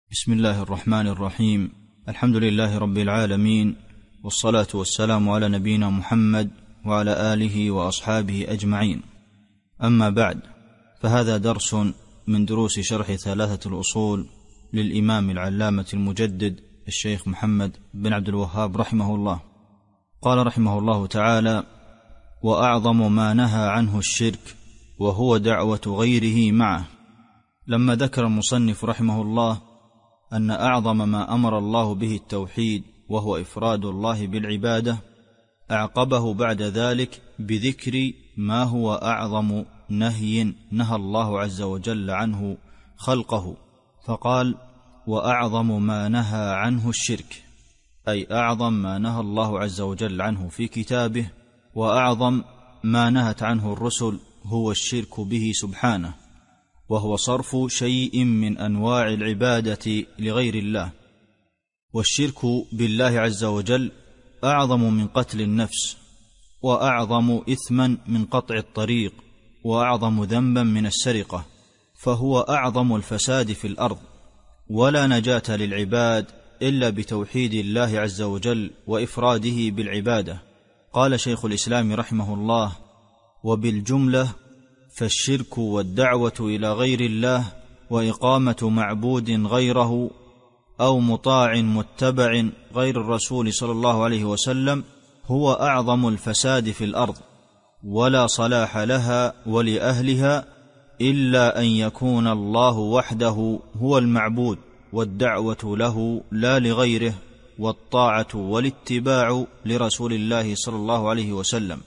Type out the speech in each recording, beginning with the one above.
بسم الله الرحمن الرحيم. الحمد لله رب العالمين، والصلاة والسلام على نبينا محمد وعلى آله وأصحابه أجمعين. أما بعد، فهذا درس من دروس شرح ثلاثة الأصول للإمام العلامة المجدد الشيخ محمد بن عبد الوهاب رحمه الله. قال رحمه الله تعالى: وأعظم ما نهى عنه الشرك وهو دعوة غيره معه. لما ذكر المصنف رحمه الله أن أعظم ما أمر الله به التوحيد وهو إفراد الله بالعبادة، أعقبه بعد ذلك بذكر ما هو أعظم نهي نهى الله عز وجل عنه خلقه، فقال: وأعظم ما نهى عنه الشرك، أي أعظم ما نهى الله عز وجل عنه في كتابه، وأعظم ما نهت عنه الرسل هو الشرك به سبحانه، وهو صرف شيء من أنواع العبادة لغير الله. والشرك بالله عز وجل أعظم من قتل النفس، وأعظم إثما من قطع الطريق، وأعظم ذنبا من السرقة، فهو أعظم الفساد في الأرض، ولا نجاة للعباد إلا بتوحيد الله عز وجل وإفراده بالعبادة. قال شيخ الإسلام رحمه الله: وبالجملة فالشرك والدعوة إلى غير الله وإقامة معبود غيره أو مطاع متبع غير الرسول صلى الله عليه وسلم هو أعظم الفساد في الأرض، ولا صلاح لها ولأهلها إلا أن يكون الله وحده هو المعبود، والدعوة له لا لغيره، والطاعة والاتباع لرسول الله صلى الله عليه وسلم.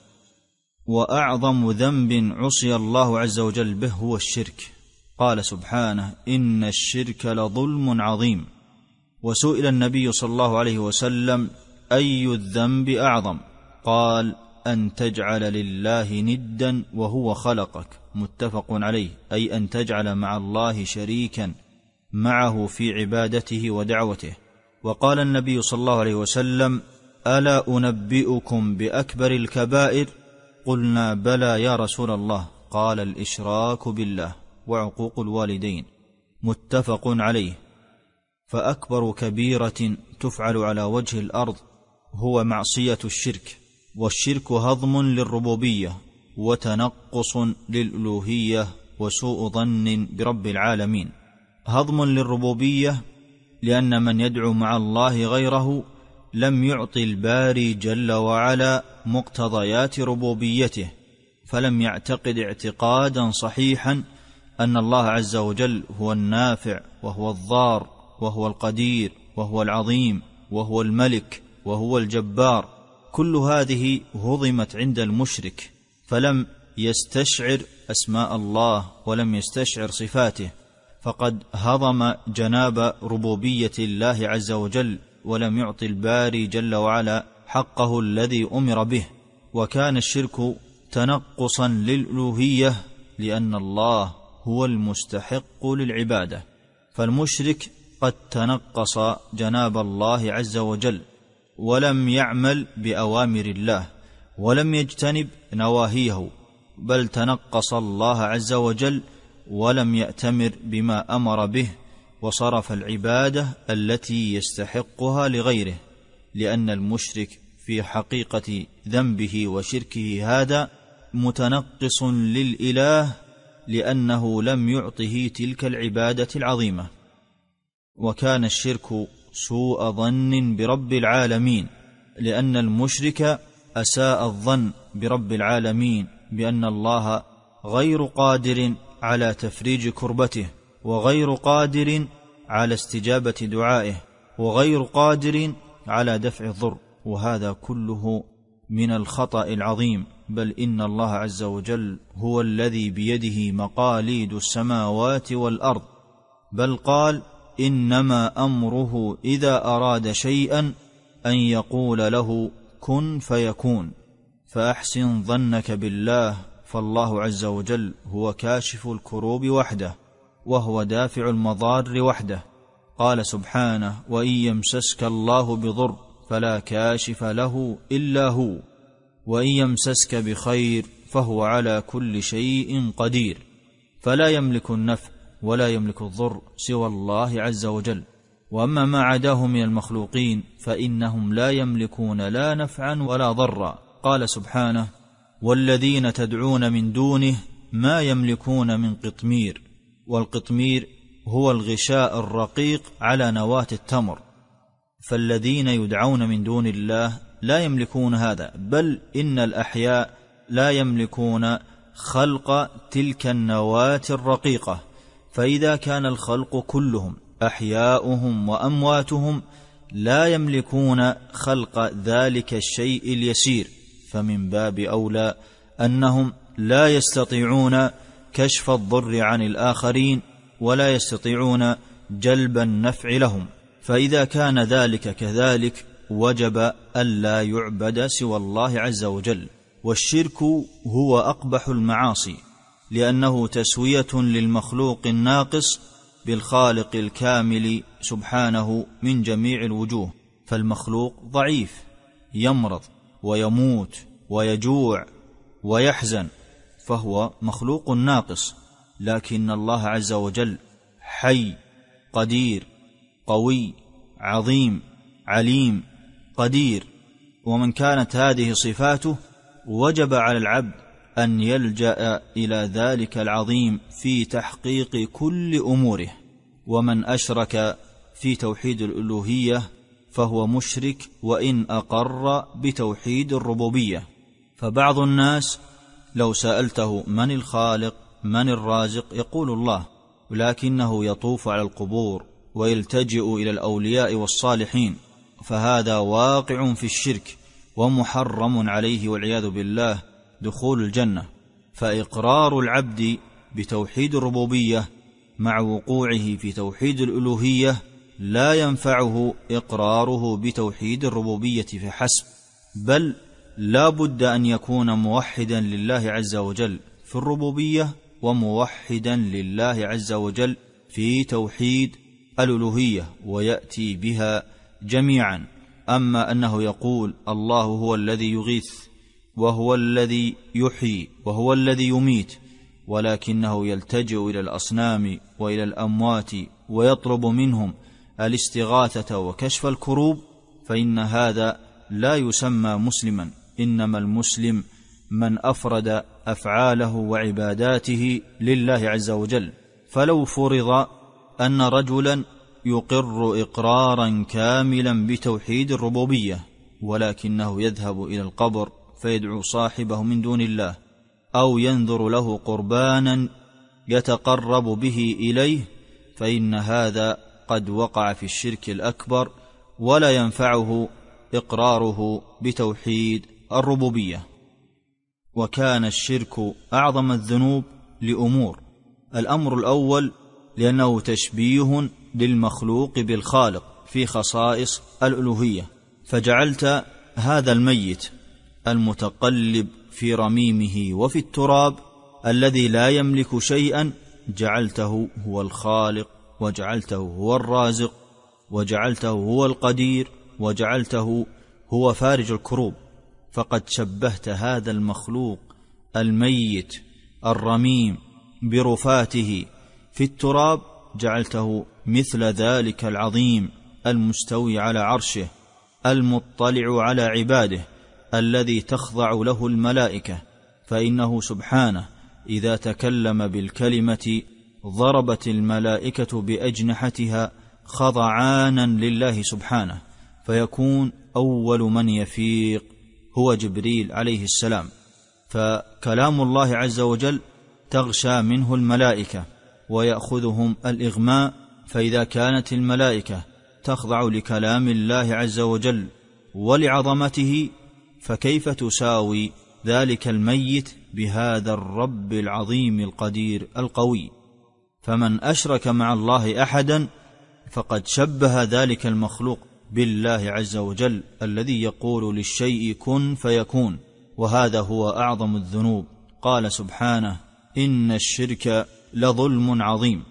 وأعظم ذنب عصي الله عز وجل به هو الشرك. قال سبحانه: إن الشرك لظلم عظيم. وسئل النبي صلى الله عليه وسلم: أي الذنب أعظم؟ قال: أن تجعل لله ندا وهو خلقك. متفق عليه، أي أن تجعل مع الله شريكا معه في عبادته ودعوته. وقال النبي صلى الله عليه وسلم: ألا أنبئكم بأكبر الكبائر؟ قلنا: بلى يا رسول الله. قال: الإشراك بالله وعقوق الوالدين. متفق عليه. فأكبر كبيرة تفعل على وجه الأرض هو معصية الشرك، والشرك هضم للربوبية وتنقص للألوهية وسوء ظن برب العالمين. هضم للربوبية لأن من يدعو مع الله غيره لم يعطي الباري جل وعلا مقتضيات ربوبيته، فلم يعتقد اعتقادا صحيحا أن الله عز وجل هو النافع وهو الضار وهو القدير وهو العظيم وهو الملك وهو الجبار. كل هذه هضمت عند المشرك، فلم يستشعر أسماء الله ولم يستشعر صفاته، فقد هضم جناب ربوبية الله عز وجل، ولم يعطي الباري جل وعلا حقه الذي أمر به. وكان الشرك تنقصا للألوهية لأن الله هو المستحق للعبادة، فالمشرك قد تنقص جناب الله عز وجل، ولم يعمل بأوامر الله، ولم يجتنب نواهيه، بل تنقص الله عز وجل ولم يأتمر بما أمر به، وصرف العبادة التي يستحقها لغيره. لأن المشرك في حقيقة ذنبه وشركه هذا متنقص للإله، لأنه لم يعطه تلك العبادة العظيمة. وكان الشرك سوء ظن برب العالمين، لأن المشرك أساء الظن برب العالمين بأن الله غير قادر على تفريج كربته، وغير قادر على استجابة دعائه، وغير قادر على دفع الضر، وهذا كله من الخطأ العظيم. بل إن الله عز وجل هو الذي بيده مقاليد السماوات والأرض، بل قال: إنما أمره إذا أراد شيئا أن يقول له كن فيكون. فأحسن ظنك بالله، فالله عز وجل هو كاشف الكروب وحده، وهو دافع المضار وحده. قال سبحانه: وإن يمسسك الله بضر فلا كاشف له إلا هو، وإن يمسسك بخير فهو على كل شيء قدير. فلا يملك النفع ولا يملك الضر سوى الله عز وجل. وأما ما عداه من المخلوقين فإنهم لا يملكون لا نفعا ولا ضرا. قال سبحانه: والذين تدعون من دونه ما يملكون من قطمير. والقطمير هو الغشاء الرقيق على نواة التمر. فالذين يدعون من دون الله لا يملكون هذا، بل إن الأحياء لا يملكون خلق تلك النواة الرقيقة. فإذا كان الخلق كلهم أحياؤهم وأمواتهم لا يملكون خلق ذلك الشيء اليسير، فمن باب أولى أنهم لا يستطيعون كشف الضر عن الآخرين ولا يستطيعون جلب النفع لهم. فإذا كان ذلك كذلك وجب ألا يعبد سوى الله عز وجل. والشرك هو أقبح المعاصي، لأنه تسوية للمخلوق الناقص بالخالق الكامل سبحانه من جميع الوجوه. فالمخلوق ضعيف، يمرض ويموت ويجوع ويحزن، فهو مخلوق ناقص، لكن الله عز وجل حي قدير قوي عظيم عليم قدير. ومن كانت هذه صفاته وجب على العبد أن يلجأ إلى ذلك العظيم في تحقيق كل أموره. ومن أشرك في توحيد الألوهية فهو مشرك وإن أقر بتوحيد الربوبية. فبعض الناس لو سألته من الخالق من الرازق يقول الله، ولكنه يطوف على القبور ويلتجئ إلى الأولياء والصالحين، فهذا واقع في الشرك ومحرم عليه والعياذ بالله دخول الجنة. فإقرار العبد بتوحيد الربوبية مع وقوعه في توحيد الألوهية لا ينفعه إقراره بتوحيد الربوبية فحسب، بل لا بد أن يكون موحدا لله عز وجل في الربوبية وموحدا لله عز وجل في توحيد الألوهية، ويأتي بها جميعا. أما أنه يقول الله هو الذي يغيث وهو الذي يحيي وهو الذي يميت، ولكنه يلتجئ إلى الأصنام وإلى الأموات ويطلب منهم الاستغاثة وكشف الكروب، فإن هذا لا يسمى مسلما. إنما المسلم من أفرد أفعاله وعباداته لله عز وجل. فلو فرض أن رجلا يقر إقرارا كاملا بتوحيد الربوبية، ولكنه يذهب إلى القبر فيدعو صاحبه من دون الله، أو ينذر له قربانا يتقرب به إليه، فإن هذا قد وقع في الشرك الأكبر، ولا ينفعه إقراره بتوحيد الربوبية. وكان الشرك أعظم الذنوب لأمور. الأمر الأول لأنه تشبيه للمخلوق بالخالق في خصائص الألوهية، فجعلت هذا الميت المتقلب في رميمه وفي التراب الذي لا يملك شيئا جعلته هو الخالق، وجعلته هو الرازق، وجعلته هو القدير، وجعلته هو فارج الكروب. فقد شبهت هذا المخلوق الميت الرميم برفاته في التراب، جعلته مثل ذلك العظيم المستوي على عرشه المطلع على عباده الذي تخضع له الملائكة. فإنه سبحانه إذا تكلم بالكلمة ضربت الملائكة بأجنحتها خضعانا لله سبحانه، فيكون أول من يفيق هو جبريل عليه السلام. فكلام الله عز وجل تغشى منه الملائكة ويأخذهم الإغماء. فإذا كانت الملائكة تخضع لكلام الله عز وجل ولعظمته، فكيف تساوي ذلك الميت بهذا الرب العظيم القدير القوي؟ فمن أشرك مع الله أحدا فقد شبه ذلك المخلوق بالله عز وجل الذي يقول للشيء كن فيكون، وهذا هو أعظم الذنوب. قال سبحانه: إن الشرك لظلم عظيم.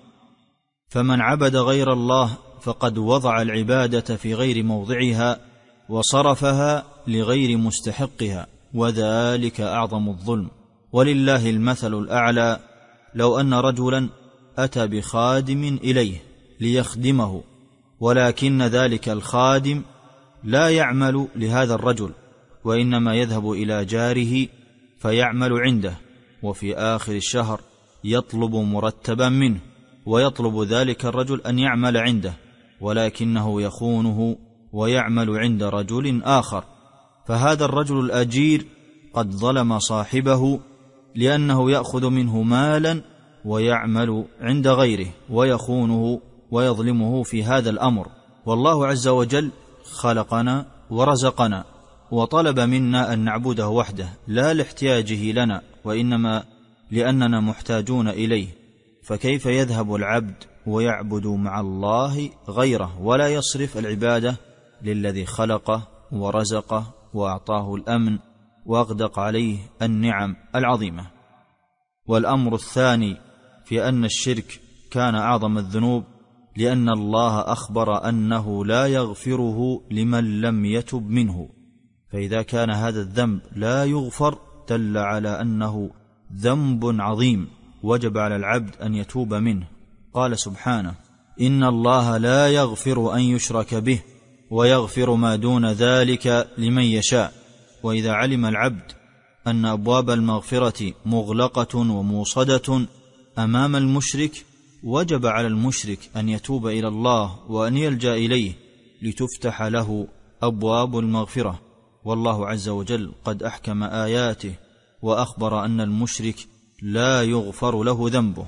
فمن عبد غير الله فقد وضع العبادة في غير موضعها وصرفها لغير مستحقها، وذلك أعظم الظلم. ولله المثل الأعلى. لو أن رجلا أتى بخادم إليه ليخدمه، ولكن ذلك الخادم لا يعمل لهذا الرجل، وإنما يذهب إلى جاره فيعمل عنده، وفي آخر الشهر يطلب مرتبا منه، ويطلب ذلك الرجل أن يعمل عنده، ولكنه يخونه ويعمل عند رجل آخر. فهذا الرجل الأجير قد ظلم صاحبه، لأنه يأخذ منه مالا ويعمل عند غيره ويخونه ويظلمه في هذا الأمر. والله عز وجل خلقنا ورزقنا وطلب منا أن نعبده وحده، لا لاحتياجه لنا، وإنما لأننا محتاجون إليه. فكيف يذهب العبد ويعبد مع الله غيره ولا يصرف العبادة للذي خلقه ورزقه وأعطاه الأمن وأغدق عليه النعم العظيمة؟ والأمر الثاني في أن الشرك كان أعظم الذنوب، لأن الله أخبر أنه لا يغفره لمن لم يتب منه، فإذا كان هذا الذنب لا يغفر دل على أنه ذنب عظيم وجب على العبد أن يتوب منه. قال سبحانه: إن الله لا يغفر أن يشرك به ويغفر ما دون ذلك لمن يشاء. وإذا علم العبد أن أبواب المغفرة مغلقة وموصدة أمام المشرك، وجب على المشرك أن يتوب إلى الله وأن يلجأ إليه لتفتح له أبواب المغفرة. والله عز وجل قد أحكم آياته وأخبر أن المشرك لا يغفر له ذنبه.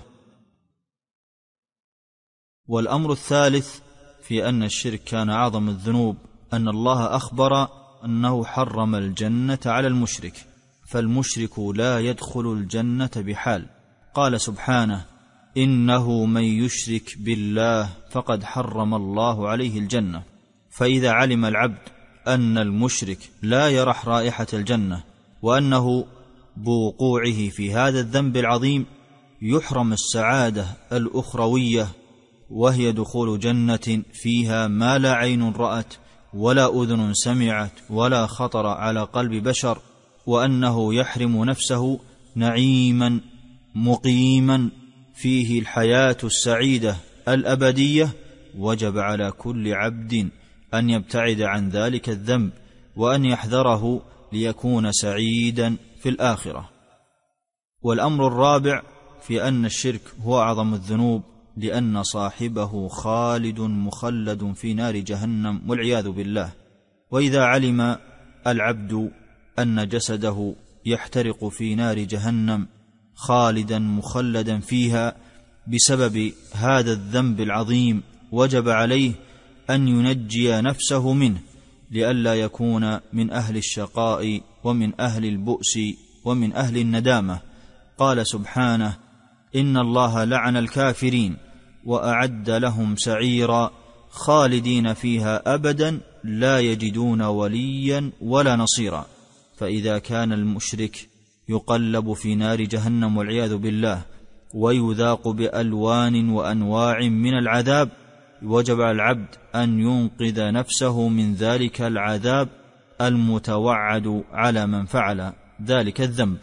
والأمر الثالث في أن الشرك كان أعظم الذنوب، أن الله أخبر أنه حرم الجنة على المشرك، فالمشرك لا يدخل الجنة بحال. قال سبحانه: إنه من يشرك بالله فقد حرم الله عليه الجنة. فإذا علم العبد أن المشرك لا يرح رائحة الجنة، وأنه بوقوعه في هذا الذنب العظيم يحرم السعادة الأخروية، وهي دخول جنة فيها ما لا عين رأت ولا أذن سمعت ولا خطر على قلب بشر، وأنه يحرم نفسه نعيما مقيما فيه الحياة السعيدة الأبدية. وجب على كل عبد أن يبتعد عن ذلك الذنب وأن يحذره ليكون سعيدا في الآخرة. والأمر الرابع في أن الشرك هو أعظم الذنوب، لأن صاحبه خالد مخلد في نار جهنم والعياذ بالله. وإذا علم العبد أن جسده يحترق في نار جهنم خالدا مخلدا فيها بسبب هذا الذنب العظيم، وجب عليه أن ينجي نفسه منه لئلا يكون من أهل الشقاء ومن أهل البؤس ومن أهل الندامة. قال سبحانه: إن الله لعن الكافرين وأعد لهم سعيرا خالدين فيها أبدا لا يجدون وليا ولا نصيرا. فإذا كان المشرك يقلب في نار جهنم والعياذ بالله ويذاق بألوان وأنواع من العذاب، وجب على العبد أن ينقذ نفسه من ذلك العذاب المتوعد على من فعل ذلك الذنب.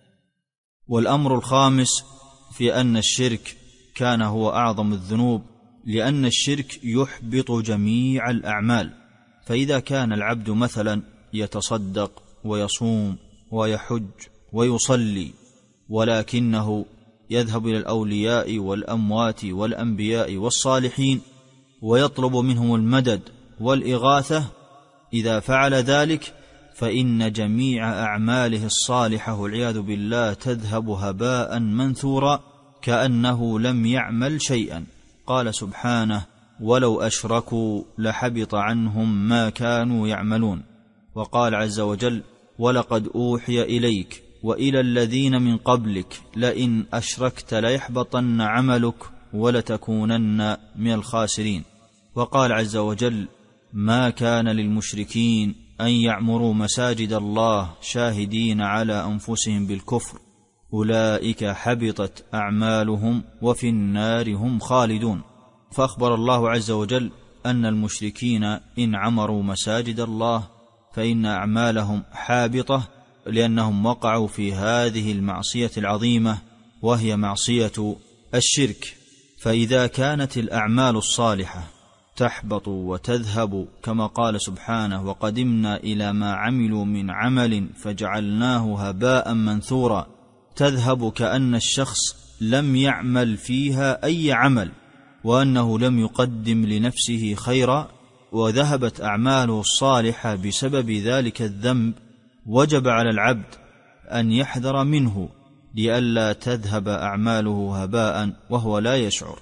والأمر الخامس في أن الشرك كان هو أعظم الذنوب، لأن الشرك يحبط جميع الأعمال. فإذا كان العبد مثلا يتصدق ويصوم ويحج ويصلي، ولكنه يذهب إلى الأولياء والأموات والأنبياء والصالحين ويطلب منهم المدد والإغاثة، إذا فعل ذلك فإن جميع أعماله الصالحة والعياذ بالله تذهب هباء منثورا كأنه لم يعمل شيئا. قال سبحانه: ولو أشركوا لحبط عنهم ما كانوا يعملون. وقال عز وجل: ولقد أوحي إليك وإلى الذين من قبلك لئن أشركت ليحبطن عملك ولتكونن من الخاسرين. وقال عز وجل: ما كان للمشركين أن يعمروا مساجد الله شاهدين على أنفسهم بالكفر أولئك حبطت أعمالهم وفي النار هم خالدون. فأخبر الله عز وجل أن المشركين إن عمروا مساجد الله فإن أعمالهم حابطة، لأنهم وقعوا في هذه المعصية العظيمة وهي معصية الشرك. فإذا كانت الأعمال الصالحة تحبط وتذهب كما قال سبحانه: وقدمنا إلى ما عملوا من عمل فجعلناه هباء منثورا، تذهب كأن الشخص لم يعمل فيها أي عمل، وأنه لم يقدم لنفسه خيرا، وذهبت أعماله الصالحة بسبب ذلك الذنب، وجب على العبد أن يحذر منه لئلا تذهب أعماله هباء وهو لا يشعر.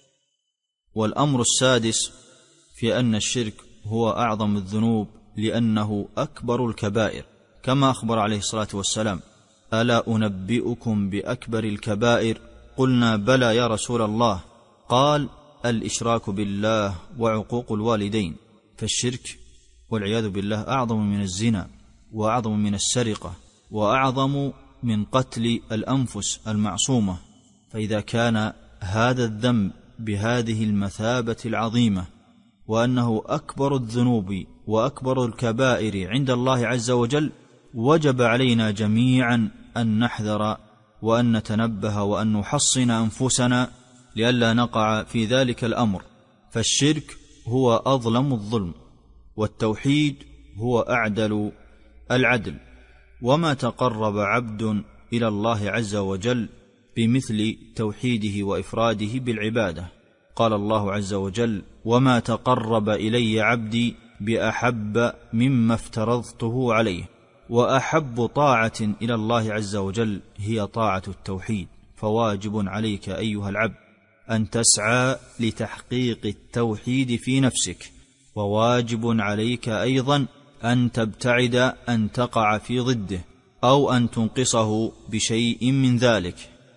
والأمر السادس في أن الشرك هو أعظم الذنوب لأنه أكبر الكبائر، كما أخبر عليه الصلاة والسلام: ألا أنبئكم بأكبر الكبائر؟ قلنا: بلى يا رسول الله. قال: الإشراك بالله وعقوق الوالدين. فالشرك والعياذ بالله أعظم من الزنا، وأعظم من السرقة، وأعظم من قتل الأنفس المعصومة. فإذا كان هذا الذنب بهذه المثابة العظيمة، وأنه أكبر الذنوب وأكبر الكبائر عند الله عز وجل، وجب علينا جميعا أن نحذر وأن نتنبه وأن نحصن أنفسنا لئلا نقع في ذلك الأمر. فالشرك هو أظلم الظلم، والتوحيد هو أعدل العدل. وما تقرب عبد إلى الله عز وجل بمثل توحيده وإفراده بالعبادة. قال الله عز وجل: وما تقرب إلي عبدي بأحب مما افترضته عليه. وأحب طاعة إلى الله عز وجل هي طاعة التوحيد. فواجب عليك أيها العبد أن تسعى لتحقيق التوحيد في نفسك، وواجب عليك أيضا أن تبتعد أن تقع في ضده أو أن تنقصه بشيء من ذلك.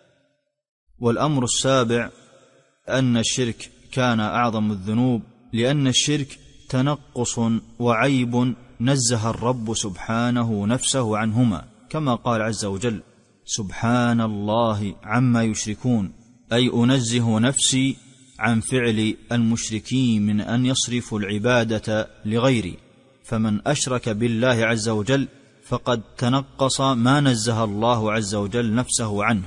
والأمر السابع أن الشرك كان أعظم الذنوب لأن الشرك تنقص وعيب نزه الرب سبحانه نفسه عنهما، كما قال عز وجل: سبحان الله عما يشركون، أي أنزه نفسي عن فعل المشركين من أن يصرفوا العبادة لغيري. فمن أشرك بالله عز وجل فقد تنقص ما نزه الله عز وجل نفسه عنه،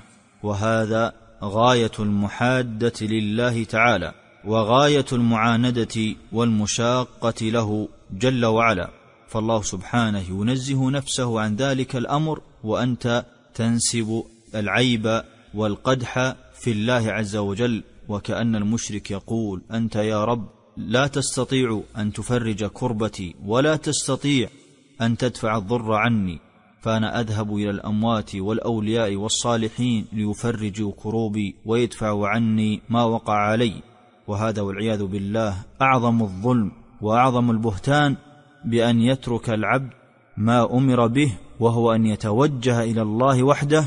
وهذا غاية المحادة لله تعالى، وغاية المعاندة والمشاقة له جل وعلا. فالله سبحانه ينزه نفسه عن ذلك الأمر، وأنت تنسب العيب والقدح في الله عز وجل، وكأن المشرك يقول: أنت يا رب لا تستطيع أن تفرج كربتي، ولا تستطيع أن تدفع الضر عني، فأنا أذهب إلى الأموات والأولياء والصالحين ليفرجوا كروبي ويدفعوا عني ما وقع علي. وهذا والعياذ بالله أعظم الظلم وأعظم البهتان، بأن يترك العبد ما أمر به، وهو أن يتوجه إلى الله وحده،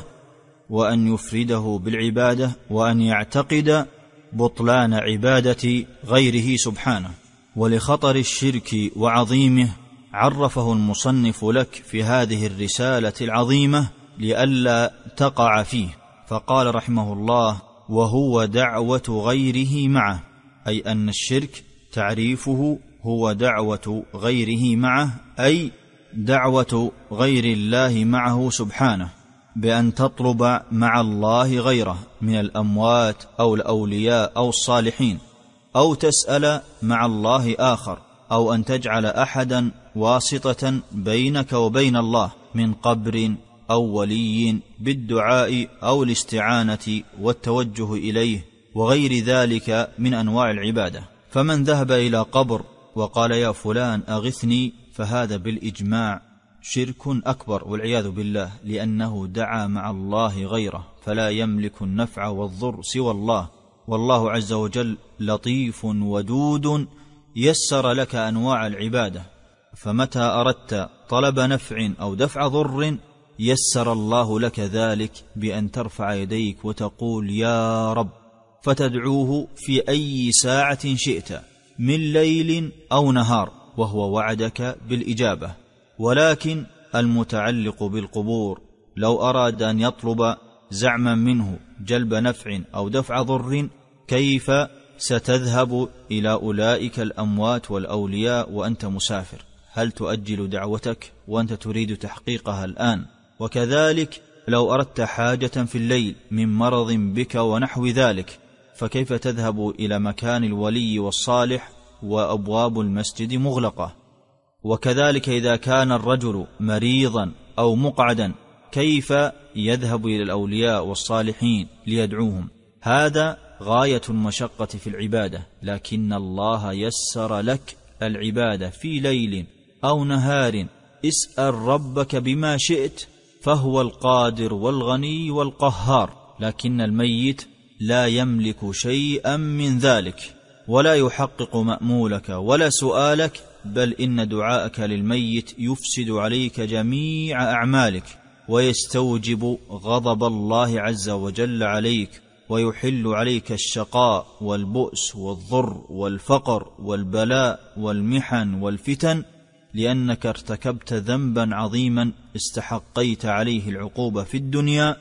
وأن يفرده بالعبادة، وأن يعتقد بطلان عبادة غيره سبحانه. ولخطر الشرك وعظيمه عرفه المصنف لك في هذه الرسالة العظيمة لئلا تقع فيه، فقال رحمه الله: وهو دعوة غيره معه، أي أن الشرك تعريفه هو دعوة غيره معه، أي دعوة غير الله معه سبحانه، بأن تطلب مع الله غيره من الأموات أو الأولياء أو الصالحين، أو تسأل مع الله آخر، أو أن تجعل أحدا واسطة بينك وبين الله من قبر أو ولي بالدعاء أو الاستعانة والتوجه إليه وغير ذلك من أنواع العبادة. فمن ذهب إلى قبر وقال: يا فلان أغثني، فهذا بالإجماع شرك أكبر والعياذ بالله، لأنه دعا مع الله غيره، فلا يملك النفع والضر سوى الله. والله عز وجل لطيف ودود يسر لك أنواع العبادة، فمتى أردت طلب نفع أو دفع ضر يسر الله لك ذلك بأن ترفع يديك وتقول: يا رب، فتدعوه في أي ساعة شئت من ليل أو نهار، وهو وعدك بالإجابة. ولكن المتعلق بالقبور لو أراد أن يطلب زعما منه جلب نفع أو دفع ضر، كيف ستذهب إلى أولئك الأموات والأولياء وأنت مسافر؟ هل تؤجل دعوتك وأنت تريد تحقيقها الآن؟ وكذلك لو أردت حاجة في الليل من مرض بك ونحو ذلك، فكيف تذهب إلى مكان الولي والصالح وأبواب المسجد مغلقة؟ وكذلك إذا كان الرجل مريضا أو مقعدا كيف يذهب إلى الأولياء والصالحين ليدعوهم؟ هذا غاية المشقة في العبادة، لكن الله يسر لك العبادة في ليل أو نهار. اسأل ربك بما شئت، فهو القادر والغني والقهار. لكن الميت لا يملك شيئا من ذلك، ولا يحقق مأمولك ولا سؤالك، بل إن دعاءك للميت يفسد عليك جميع أعمالك، ويستوجب غضب الله عز وجل عليك، ويحل عليك الشقاء والبؤس والضر والفقر والبلاء والمحن والفتن، لأنك ارتكبت ذنبا عظيما استحقيت عليه العقوبة في الدنيا،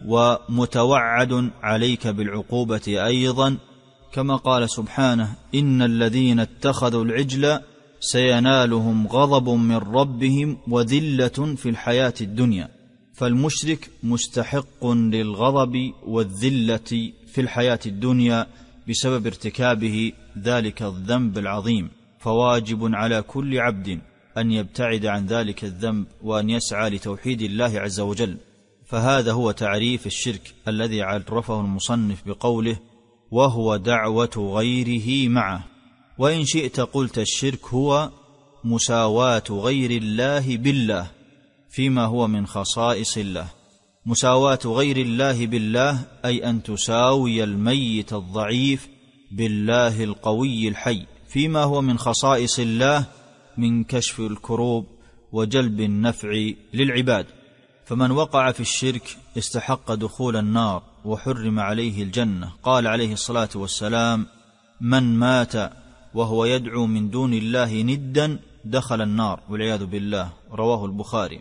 ومتوعد عليك بالعقوبة أيضا، كما قال سبحانه: إن الذين اتخذوا العجل سينالهم غضب من ربهم وذلة في الحياة الدنيا. فالمشرك مستحق للغضب والذلة في الحياة الدنيا بسبب ارتكابه ذلك الذنب العظيم، فواجب على كل عبد أن يبتعد عن ذلك الذنب وأن يسعى لتوحيد الله عز وجل. فهذا هو تعريف الشرك الذي عرفه المصنف بقوله: وهو دعوة غيره معه. وإن شئت قلت الشرك هو مساواة غير الله بالله فيما هو من خصائص الله. مساواة غير الله بالله أي أن تساوي الميت الضعيف بالله القوي الحي فيما هو من خصائص الله من كشف الكروب وجلب النفع للعباد. فمن وقع في الشرك استحق دخول النار وحرم عليه الجنة. قال عليه الصلاة والسلام: من مات وهو يدعو من دون الله ندا دخل النار والعياذ بالله، رواه البخاري.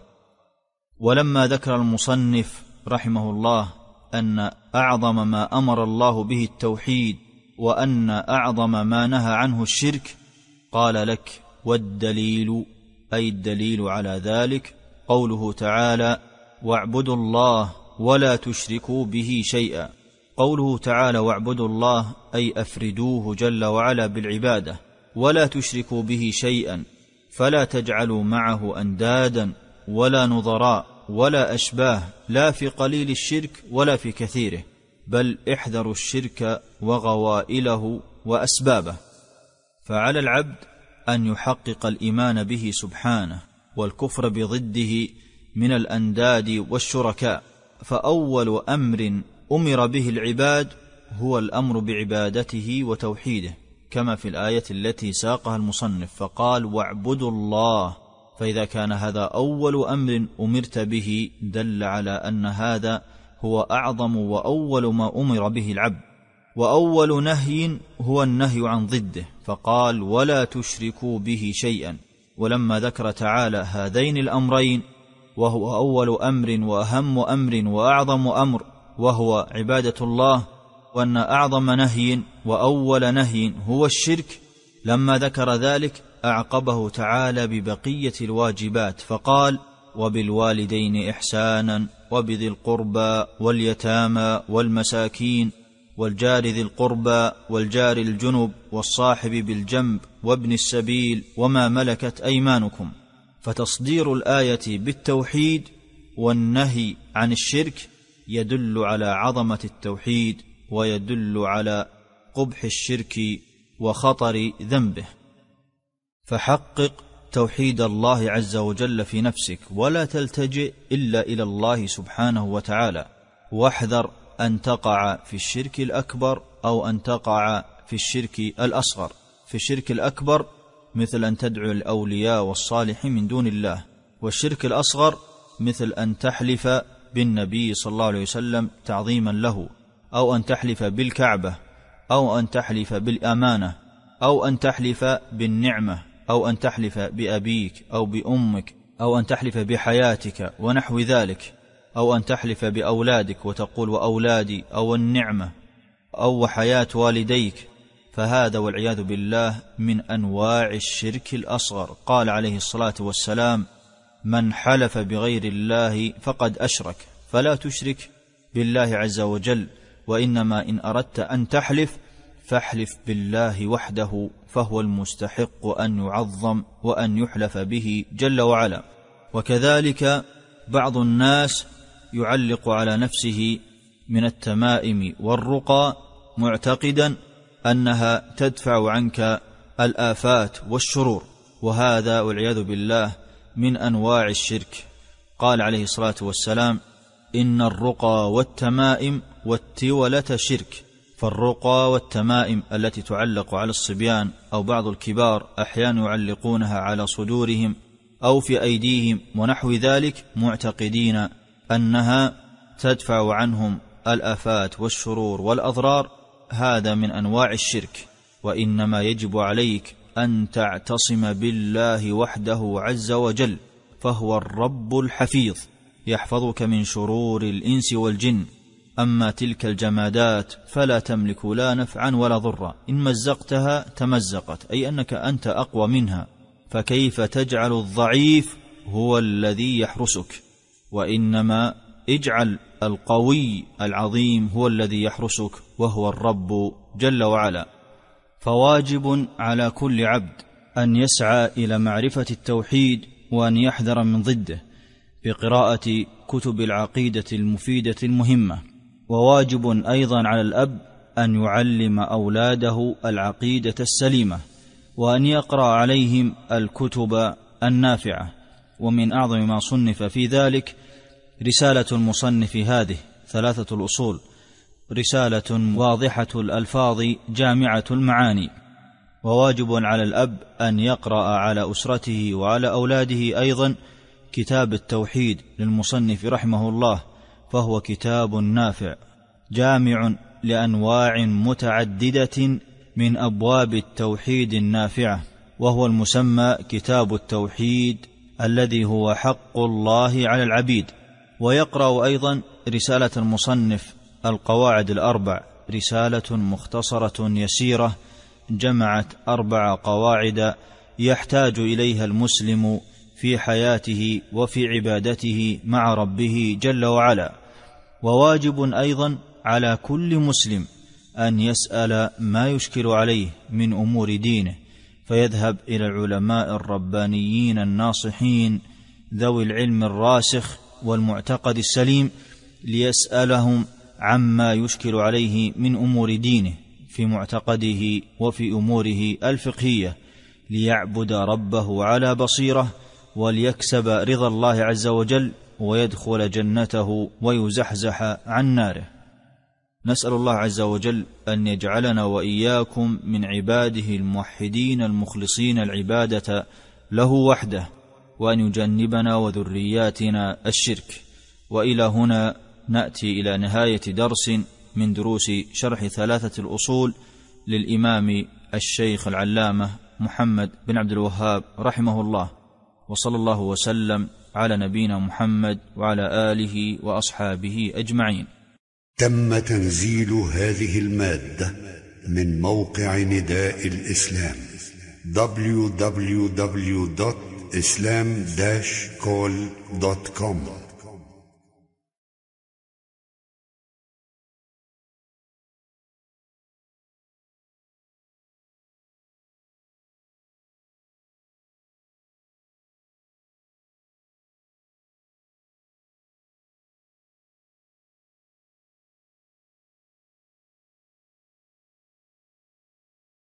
ولما ذكر المصنف رحمه الله أن أعظم ما أمر الله به التوحيد وأن أعظم ما نهى عنه الشرك، قال لك: والدليل، أي الدليل على ذلك قوله تعالى: واعبدوا الله ولا تشركوا به شيئا. قوله تعالى واعبدوا الله أي أفردوه جل وعلا بالعبادة، ولا تشركوا به شيئا، فلا تجعلوا معه أندادا ولا نظراء ولا أشباه، لا في قليل الشرك ولا في كثيره، بل احذروا الشرك وغوائله وأسبابه. فعلى العبد أن يحقق الإيمان به سبحانه والكفر بضده من الأنداد والشركاء. فأول أمر أمر به العباد هو الأمر بعبادته وتوحيده، كما في الآية التي ساقها المصنف فقال: واعبدوا الله. فإذا كان هذا أول أمر أمرت به دل على أن هذا هو أعظم وأول ما أمر به العبد. وأول نهي هو النهي عن ضده، فقال: ولا تشركوا به شيئا. ولما ذكر تعالى هذين الأمرين، وهو أول أمر وأهم أمر وأعظم أمر وهو عبادة الله، وأن أعظم نهي وأول نهي هو الشرك، لما ذكر ذلك أعقبه تعالى ببقية الواجبات فقال: وبالوالدين إحسانا وبذي القربى واليتامى والمساكين والجار ذي القربى والجار الجنب والصاحب بالجنب وابن السبيل وما ملكت أيمانكم. فتصدير الآية بالتوحيد والنهي عن الشرك يدل على عظمة التوحيد، ويدل على قبح الشرك وخطر ذنبه. فحقق توحيد الله عز وجل في نفسك، ولا تلتجئ إلا إلى الله سبحانه وتعالى، واحذر أن تقع في الشرك الأكبر أو أن تقع في الشرك الأصغر. في الشرك الأكبر مثل أن تدعو الأولياء والصالحين من دون الله، والشرك الأصغر مثل أن تحلف بالنبي صلى الله عليه وسلم تعظيما له، أو أن تحلف بالكعبة، أو أن تحلف بالأمانة، أو أن تحلف بالنعمة، أو أن تحلف بأبيك أو بأمك، أو أن تحلف بحياتك ونحو ذلك، أو أن تحلف بأولادك وتقول وأولادي، أو النعمة، أو حياة والديك. فهذا والعياذ بالله من أنواع الشرك الأصغر. قال عليه الصلاة والسلام: من حلف بغير الله فقد أشرك. فلا تشرك بالله عز وجل، وإنما إن أردت أن تحلف فاحلف بالله وحده، فهو المستحق أن يعظم وأن يحلف به جل وعلا. وكذلك بعض الناس يعلق على نفسه من التمائم والرقى معتقدا أنها تدفع عنك الآفات والشرور، وهذا والعياذ بالله من أنواع الشرك. قال عليه الصلاة والسلام: إن الرقى والتمائم والتولة شرك. فالرقى والتمائم التي تعلق على الصبيان أو بعض الكبار أحيانا يعلقونها على صدورهم أو في أيديهم ونحو ذلك، معتقدين أنها تدفع عنهم الآفات والشرور والأضرار، هذا من أنواع الشرك. وإنما يجب عليك أن تعتصم بالله وحده عز وجل، فهو الرب الحفيظ يحفظك من شرور الإنس والجن. أما تلك الجمادات فلا تملك لا نفعا ولا ضرا، إن مزقتها تمزقت، أي أنك أنت أقوى منها، فكيف تجعل الضعيف هو الذي يحرسك؟ وإنما اجعل القوي العظيم هو الذي يحرسك، وهو الرب جل وعلا. فواجب على كل عبد أن يسعى إلى معرفة التوحيد وأن يحذر من ضده بقراءة كتب العقيدة المفيدة المهمة. وواجب أيضا على الأب أن يعلم أولاده العقيدة السليمة، وأن يقرأ عليهم الكتب النافعة. ومن أعظم ما صنف في ذلك رسالة المصنف هذه 3 الأصول، رسالة واضحة الألفاظ جامعة المعاني. وواجب على الأب أن يقرأ على أسرته وعلى أولاده أيضا كتاب التوحيد للمصنف رحمه الله، فهو كتاب نافع جامع لأنواع متعددة من أبواب التوحيد النافعة، وهو المسمى كتاب التوحيد الذي هو حق الله على العبيد. ويقرأ أيضا رسالة المصنف القواعد الأربع، رسالة مختصرة يسيرة جمعت 4 قواعد يحتاج إليها المسلم في حياته وفي عبادته مع ربه جل وعلا. وواجب أيضا على كل مسلم أن يسأل ما يشكل عليه من أمور دينه، فيذهب إلى العلماء الربانيين الناصحين ذوي العلم الراسخ والمعتقد السليم ليسألهم عما يشكل عليه من أمور دينه في معتقده وفي أموره الفقهية، ليعبد ربه على بصيرة وليكسب رضا الله عز وجل ويدخل جنته ويزحزح عن ناره. نسأل الله عز وجل أن يجعلنا وإياكم من عباده الموحدين المخلصين العبادة له وحده، وأن يجنبنا وذرياتنا الشرك. وإلى هنا نأتي إلى نهاية درس من دروس شرح 3 الأصول للإمام الشيخ العلامة محمد بن عبد الوهاب رحمه الله، وصلى الله وسلم على نبينا محمد وعلى آله وأصحابه أجمعين. تم تنزيل هذه المادة من موقع نداء الإسلام www.islam-call.com